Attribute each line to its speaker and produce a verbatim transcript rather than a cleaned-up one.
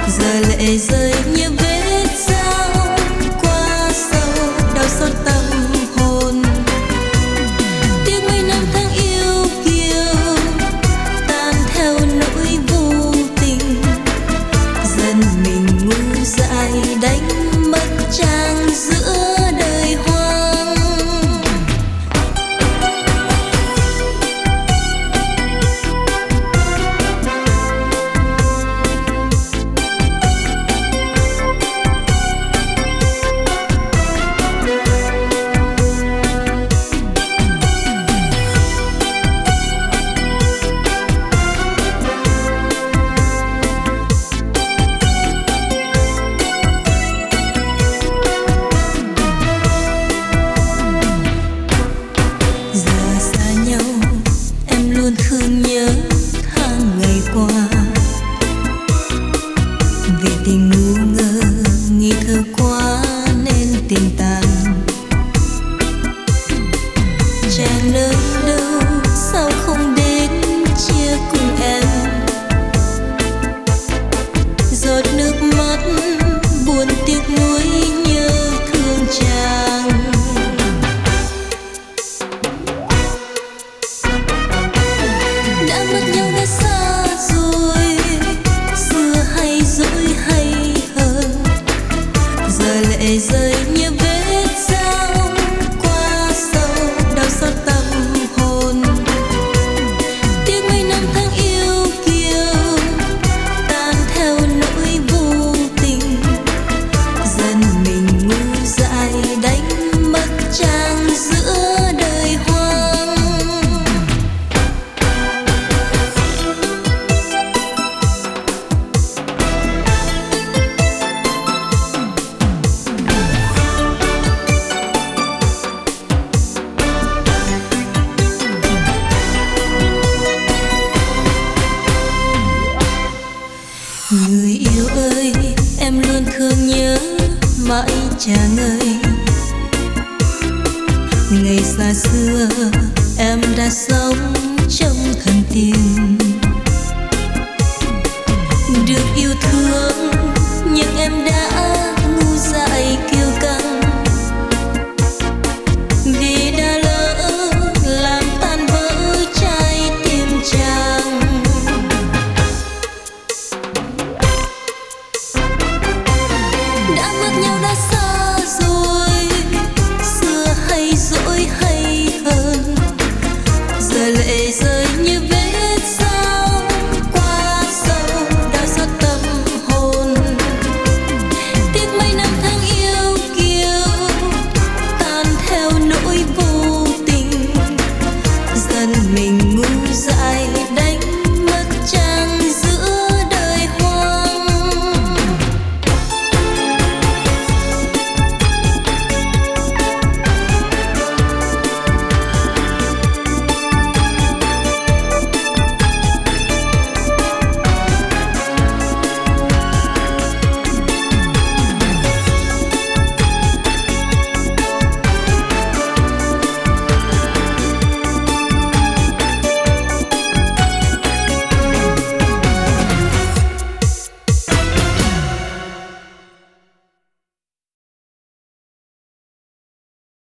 Speaker 1: giờ lệ rơi như vết dao qua sâu đau xót tâm hồn. Tiếc mấy năm tháng yêu kiều tan theo nỗi vô tình, dần mình ngu dại đánh mất trang giữa đời hoang. Thương nhớ tháng ngày qua, vì tình ngu ngơ nghi thơ quá nên tình tàn. Chàng nơi đâu sao không đến chia cùng em, giọt nước mắt buồn tiếc nuối nhớ thương chàng. Đã mất nhau đã xa rồi, xưa hay dỗi hay hờn, giờ lệ rơi như vết dao qua sâu đau xót tâm hồn. Tiếc mấy năm tháng yêu kiều tan theo nỗi vô tình, dần mình ngu dại đánh mất trang giữa đời hoang. Người yêu ơi, em luôn thương nhớ mãi chàng ơi. Ngày xa xưa em đã sống trong thần tình, được yêu thương nhưng em đã ngu dại kiêu căng, vì đã lỡ làm tan vỡ trái tim chàng. Đã mất nhau đã xa